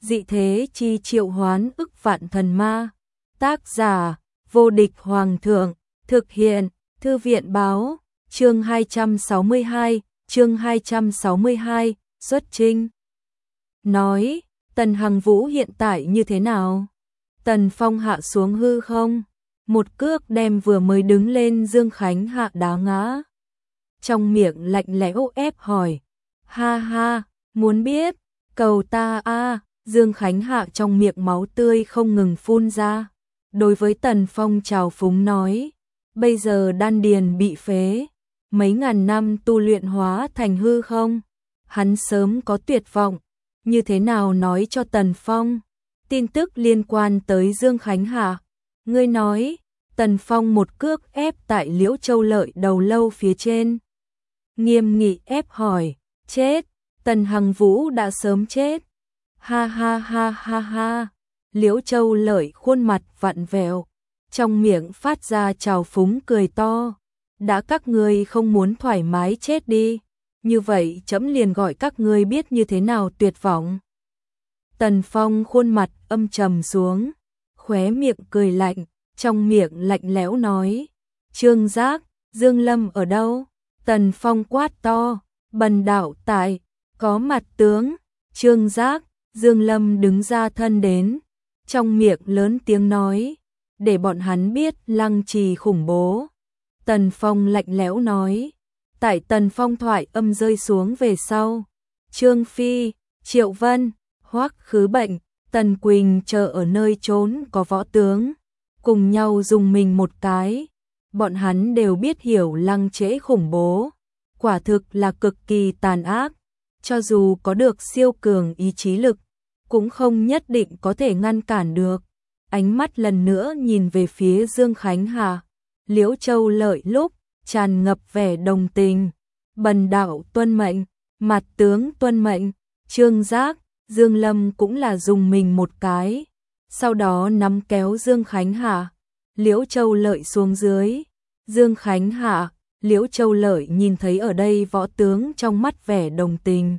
dị thế chi triệu hoán ức vạn thần ma. Tác giả, vô địch hoàng thượng, thực hiện, thư viện báo, chương 262, xuất trinh. Nói, Tần Hằng Vũ hiện tại như thế nào? Tần Phong hạ xuống hư không? Một cước đem vừa mới đứng lên Dương Khánh Hạ đá ngã. Trong miệng lạnh lẽo ép hỏi. Ha ha, muốn biết, cầu ta a. Dương Khánh Hạ trong miệng máu tươi không ngừng phun ra. Đối với Tần Phong trào phúng nói. Bây giờ đan điền bị phế. Mấy ngàn năm tu luyện hóa thành hư không? Hắn sớm có tuyệt vọng. Như thế nào nói cho Tần Phong? Tin tức liên quan tới Dương Khánh Hạ. Ngươi nói, Tần Phong một cước ép tại Liễu Châu Lợi đầu lâu phía trên. Nghiêm nghị ép hỏi, chết, Tần Hằng Vũ đã sớm chết. Ha ha ha ha ha, Liễu Châu Lợi khuôn mặt vặn vẹo, trong miệng phát ra trào phúng cười to. Đã các ngươi không muốn thoải mái chết đi, như vậy trẫm liền gọi các ngươi biết như thế nào tuyệt vọng. Tần Phong khuôn mặt âm trầm xuống, khóe miệng cười lạnh, trong miệng lạnh lẽo nói. Trương Giác, Dương Lâm ở đâu? Tần Phong quát to, bần đạo tại, có mặt tướng. Trương Giác, Dương Lâm đứng ra thân đến, trong miệng lớn tiếng nói, để bọn hắn biết Lăng Trì khủng bố. Tần Phong lạnh lẽo nói, tại Tần Phong thoại âm rơi xuống về sau, Trương Phi, Triệu Vân, Hoắc Khứ Bệnh, Tần Quỳnh chờ ở nơi trốn có võ tướng, cùng nhau dùng mình một cái. Bọn hắn đều biết hiểu Lăng Trễ khủng bố, quả thực là cực kỳ tàn ác, cho dù có được siêu cường ý chí lực, cũng không nhất định có thể ngăn cản được. Ánh mắt lần nữa nhìn về phía Dương Khánh Hà, Liễu Châu Lợi lúc tràn ngập vẻ đồng tình. Bần đạo tuân mệnh, mặt tướng tuân mệnh. Trương Giác, Dương Lâm cũng là dùng mình một cái, sau đó nắm kéo Dương Khánh Hà, Liễu Châu Lợi xuống dưới. Dương Khánh Hạ, Liễu Châu Lợi nhìn thấy ở đây võ tướng trong mắt vẻ đồng tình,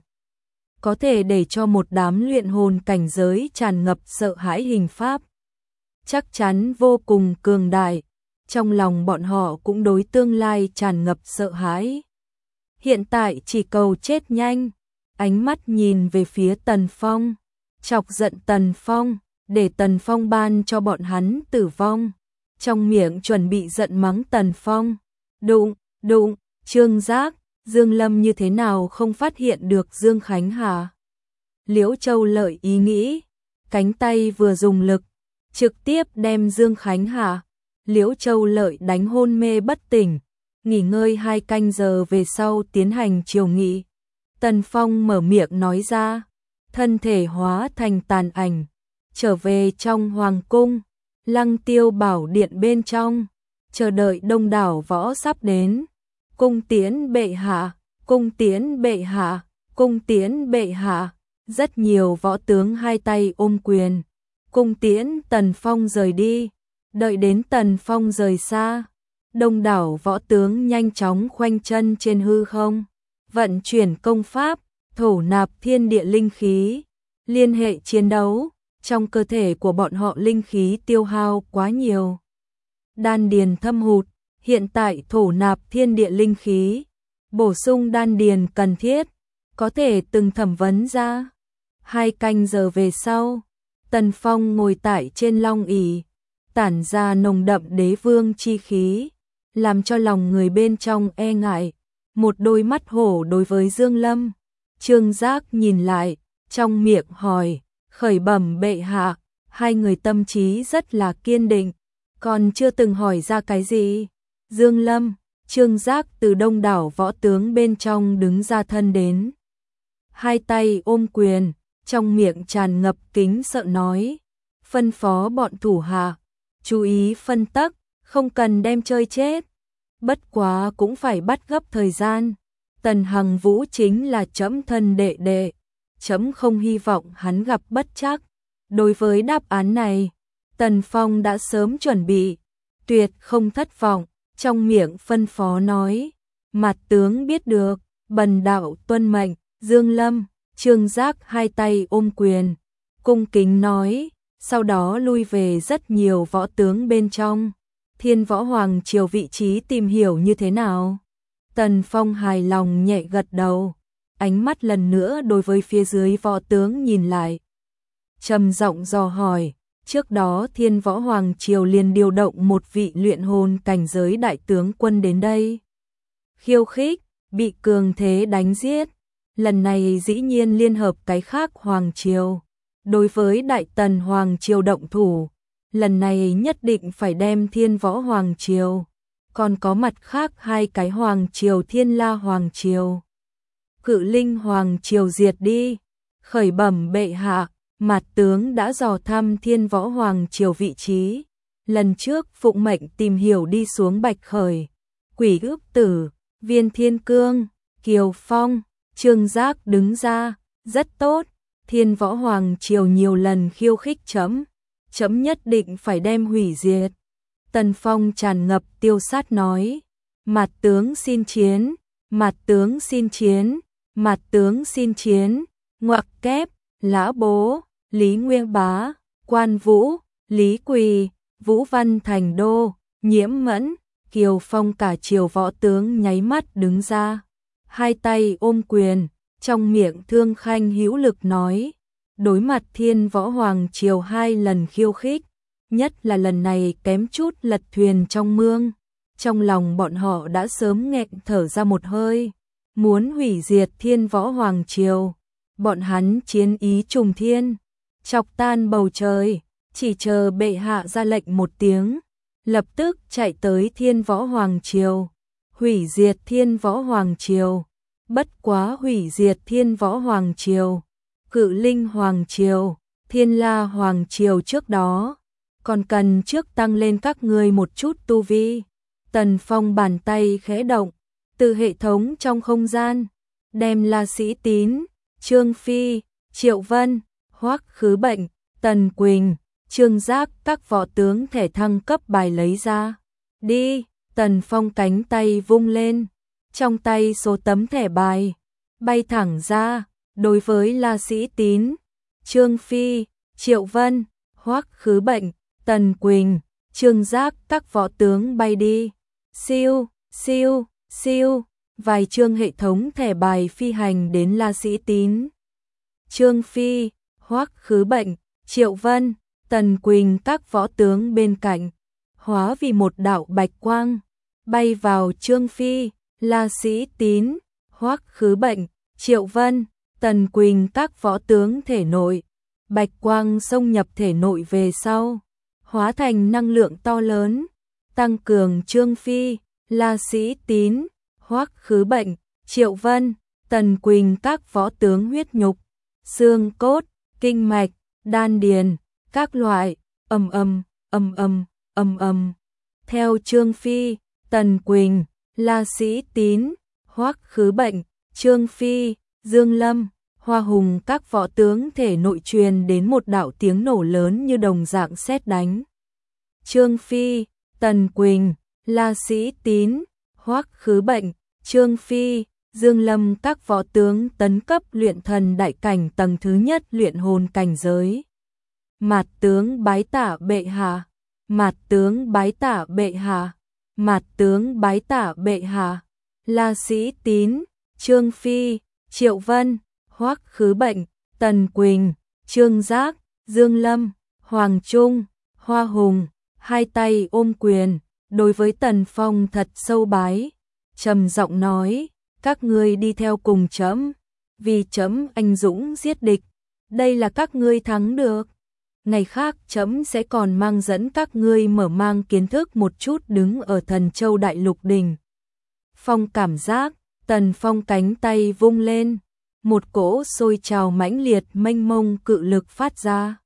có thể để cho một đám luyện hồn cảnh giới tràn ngập sợ hãi hình pháp, chắc chắn vô cùng cường đại. Trong lòng bọn họ cũng đối tương lai tràn ngập sợ hãi. Hiện tại chỉ cầu chết nhanh. Ánh mắt nhìn về phía Tần Phong, chọc giận Tần Phong, để Tần Phong ban cho bọn hắn tử vong. Trong miệng chuẩn bị giận mắng Tần Phong. Đụng, Trương Giác, Dương Lâm như thế nào không phát hiện được Dương Khánh Hà? Liễu Châu Lợi ý nghĩ, cánh tay vừa dùng lực, trực tiếp đem Dương Khánh Hà, Liễu Châu Lợi đánh hôn mê bất tỉnh, nghỉ ngơi 2 canh giờ về sau tiến hành triều nghị. Tần Phong mở miệng nói ra, thân thể hóa thành tàn ảnh, trở về trong hoàng cung, Lăng Tiêu Bảo điện bên trong, chờ đợi đông đảo võ sắp đến. Cung tiễn bệ hạ, cung tiễn bệ hạ, cung tiễn bệ hạ. Rất nhiều võ tướng hai tay ôm quyền, cung tiễn Tần Phong rời đi. Đợi đến Tần Phong rời xa, đông đảo võ tướng nhanh chóng khoanh chân trên hư không, vận chuyển công pháp, thổ nạp thiên địa linh khí, liên hệ chiến đấu. Trong cơ thể của bọn họ linh khí tiêu hao quá nhiều, đan điền thâm hụt, hiện tại thổ nạp thiên địa linh khí, bổ sung đan điền cần thiết, có thể từng thẩm vấn ra. 2 canh giờ về sau, Tần Phong ngồi tại trên long ỷ, tản ra nồng đậm đế vương chi khí, làm cho lòng người bên trong e ngại. Một đôi mắt hổ đối với Dương Lâm. Trương Giác nhìn lại, trong miệng hỏi, khởi bẩm bệ hạ. Hai người tâm trí rất là kiên định, còn chưa từng hỏi ra cái gì. Dương Lâm, Trương Giác từ đông đảo võ tướng bên trong đứng ra thân đến, hai tay ôm quyền, trong miệng tràn ngập kính sợ nói, phân phó bọn thủ hạ, chú ý phân tắc, không cần đem chơi chết. Bất quá cũng phải bắt gấp thời gian. Tần Hằng Vũ chính là trẫm thân đệ đệ, trẫm không hy vọng hắn gặp bất trắc. Đối với đáp án này, Tần Phong đã sớm chuẩn bị, tuyệt không thất vọng, trong miệng phân phó nói, mặt tướng biết được, bần đạo tuân mệnh. Dương Lâm, Trương Giác hai tay ôm quyền, cung kính nói, sau đó lui về rất nhiều võ tướng bên trong. Thiên Võ Hoàng triều vị trí tìm hiểu như thế nào? Tần Phong hài lòng nhẹ gật đầu, ánh mắt lần nữa đối với phía dưới võ tướng nhìn lại. Trầm giọng dò hỏi, trước đó Thiên Võ Hoàng triều liền điều động một vị luyện hồn cảnh giới đại tướng quân đến đây. Khiêu khích, bị cường thế đánh giết. Lần này dĩ nhiên liên hợp cái khác Hoàng triều. Đối với Đại Tần Hoàng triều động thủ, lần này nhất định phải đem Thiên Võ Hoàng triều, còn có mặt khác hai cái Hoàng triều Thiên La Hoàng triều, Cự Linh Hoàng triều diệt đi. Khởi bẩm bệ hạ, Mạt tướng đã dò thăm Thiên Võ Hoàng triều vị trí. Lần trước phụng mệnh tìm hiểu đi xuống Bạch Khởi, Quỷ Ước Tử, Viên Thiên Cương, Kiều Phong, Trương Giác đứng ra, rất tốt. Thiên Võ Hoàng triều nhiều lần khiêu khích chấm nhất định phải đem hủy diệt. Tần Phong tràn ngập tiêu sát nói, Mạt tướng xin chiến, Mạt tướng xin chiến, Mạt tướng xin chiến. Ngoặc kép, Lã Bố, Lý Nguyên Bá, Quan Vũ, Lý Quỳ, Vũ Văn Thành Đô, Nhiễm Mẫn, Kiều Phong cả triều võ tướng nháy mắt đứng ra, hai tay ôm quyền, trong miệng thương khanh hữu lực nói, đối mặt Thiên Võ Hoàng triều hai lần khiêu khích, nhất là lần này kém chút lật thuyền trong mương, trong lòng bọn họ đã sớm nghẹn thở ra một hơi, muốn hủy diệt Thiên Võ Hoàng triều. Bọn hắn chiến ý trùng thiên, chọc tan bầu trời, chỉ chờ bệ hạ ra lệnh một tiếng, lập tức chạy tới Thiên Võ Hoàng triều, hủy diệt Thiên Võ Hoàng triều. Bất quá hủy diệt Thiên Võ Hoàng triều, Cự Linh Hoàng triều, Thiên La Hoàng triều trước đó, còn cần trước tăng lên các ngươi một chút tu vi. Tần Phong bàn tay khẽ động, từ hệ thống trong không gian, đem La Sĩ Tín, Trương Phi, Triệu Vân, Hoắc Khứ Bệnh, Tần Quỳnh, Trương Giác các võ tướng thể thăng cấp bài lấy ra. Đi, Tần Phong cánh tay vung lên, trong tay số tấm thẻ bài bay thẳng ra, đối với La Sĩ Tín, Trương Phi, Triệu Vân, Hoắc Khứ Bệnh, Tần Quỳnh, Trương Giác các võ tướng bay đi. Siêu, siêu, siêu, vài chương hệ thống thẻ bài phi hành đến La Sĩ Tín, Trương Phi, Hoắc Khứ Bệnh, Triệu Vân, Tần Quỳnh các võ tướng bên cạnh, hóa vì một đạo bạch quang, bay vào Trương Phi, La Sĩ Tín, Hoắc Khứ Bệnh, Triệu Vân, Tần Quỳnh các võ tướng thể nội. Bạch quang xông nhập thể nội về sau, hóa thành năng lượng to lớn, tăng cường Trương Phi, La Sĩ Tín, Hoắc Khứ Bệnh, Triệu Vân, Tần Quỳnh các võ tướng huyết nhục, xương cốt, kinh mạch, đan điền, các loại, ầm ầm, ầm ầm, ầm ầm. Theo Trương Phi, Tần Quỳnh, La Sĩ Tín, Hoắc Khứ Bệnh, Trương Phi, Dương Lâm, Hoa Hùng các võ tướng thể nội truyền đến một đạo tiếng nổ lớn như đồng dạng sét đánh. Trương Phi, Tần Quỳnh, La Sĩ Tín, Hoắc Khứ Bệnh, Trương Phi, Dương Lâm các võ tướng tấn cấp luyện thần đại cảnh tầng thứ nhất luyện hồn cảnh giới. Mạt tướng bái tạ bệ hạ, Mạt tướng bái tạ bệ hạ, Mạt tướng bái tạ bệ hạ. La Sĩ Tín, Trương Phi, Triệu Vân, Hoắc Khứ Bệnh, Tần Quỳnh, Trương Giác, Dương Lâm, Hoàng Trung, Hoa Hùng, hai tay ôm quyền, đối với Tần Phong thật sâu bái, trầm giọng nói, các ngươi đi theo cùng trẫm, vì trẫm anh dũng giết địch, đây là các ngươi thắng được. Ngày khác trẫm sẽ còn mang dẫn các ngươi mở mang kiến thức một chút đứng ở Thần Châu Đại Lục đỉnh. Phong cảm giác, Tần Phong cánh tay vung lên, một cỗ sôi trào mãnh liệt mênh mông cự lực phát ra,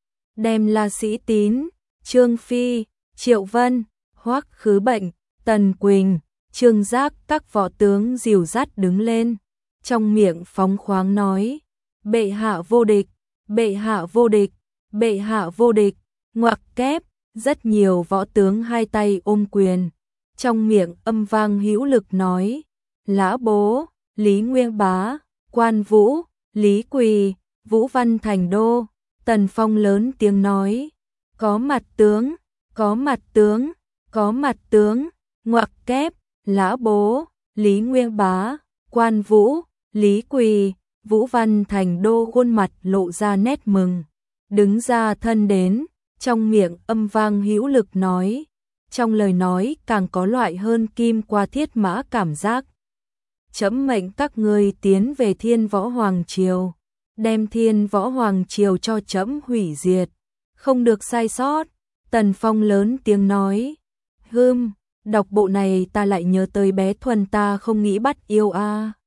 đem La Sĩ Tín, Trương Phi, Triệu Vân, Hoắc Khứ Bệnh, Tần Quỳnh, Trương Giác các võ tướng dìu dắt đứng lên, trong miệng phóng khoáng nói, bệ hạ vô địch, bệ hạ vô địch, bệ hạ vô địch. Ngoặc kép, rất nhiều võ tướng hai tay ôm quyền, trong miệng âm vang hữu lực nói, Lã Bố, Lý Nguyên Bá, Quan Vũ, Lý Quỳ, Vũ Văn Thành Đô, Tần Phong lớn tiếng nói, có mặt tướng, có mặt tướng, có mặt tướng, ngoặc kép, Lã Bố, Lý Nguyên Bá, Quan Vũ, Lý Quỳ, Vũ Văn Thành Đô khuôn mặt lộ ra nét mừng, đứng ra thân đến, trong miệng âm vang hữu lực nói, trong lời nói càng có loại hơn kim qua thiết mã cảm giác. Chấm mệnh các ngươi tiến về Thiên Võ Hoàng Triều, đem Thiên Võ Hoàng Triều cho chấm hủy diệt, không được sai sót. Tần Phong lớn tiếng nói, đọc bộ này ta lại nhớ tới bé Thuần ta không nghĩ bắt yêu a.